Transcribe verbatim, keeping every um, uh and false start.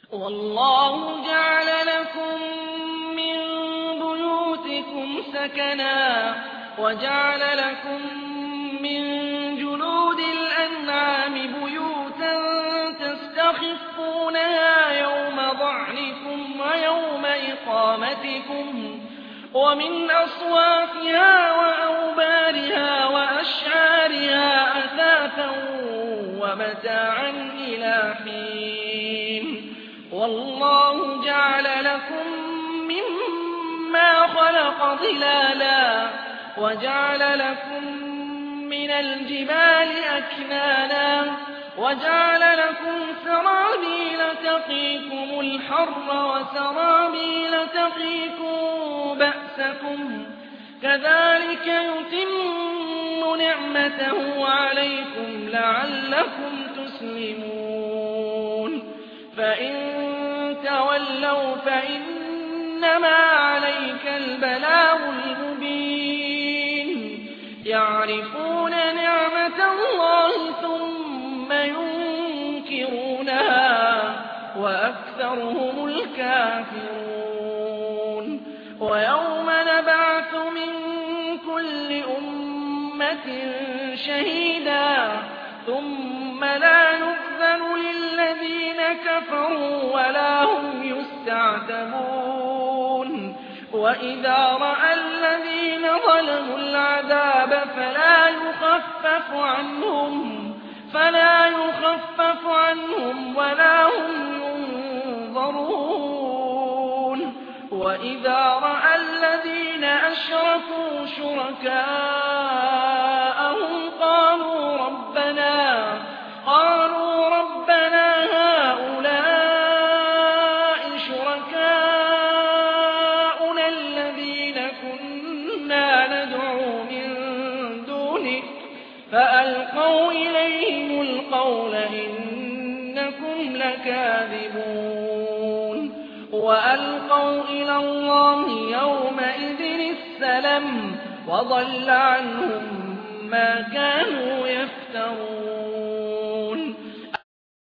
والله جعل لكم من بيوتكم سكنا وجعل لكم من جلود الأنعام بيوتا تستخفونها يوم ضعنكم ويوم إقامتكم ومن أصوافها وأوبارها وأشعارها أثاثا ومتاعا إلى حين والله جعل لكم مما خلق ظلالا وجعل لكم من الجبال أكنانا وجعل لكم سرابيل تقيكم الحر وسرابيل تقيكم بأسكم كذلك يتم نعمته عليكم لعلكم تسلمون فإن تولوا فإنما عليك البلاغ المبين يعرفون نعمة الله ثم ينكرونها وأكثرهم الكافرون ويوم نبعث من كل أمة شهيدا ثم لا يؤذن للذين كفروا ولا هم يستعتبون وإذا رأى الذين ظلموا العذاب فلا يخفف عنهم فلا يخفف عنهم ولا هم ينظرون وإذا رأى الذين أشركوا شركاءهم قالوا ربنا قالوا ربنا هؤلاء شركاؤنا الذين كنا ندعو من دونك فألقوا إليهم القول إنكم لكاذبون وألقوا إلى الله يومئذ السلم وضل عنهم ما كانوا يفترون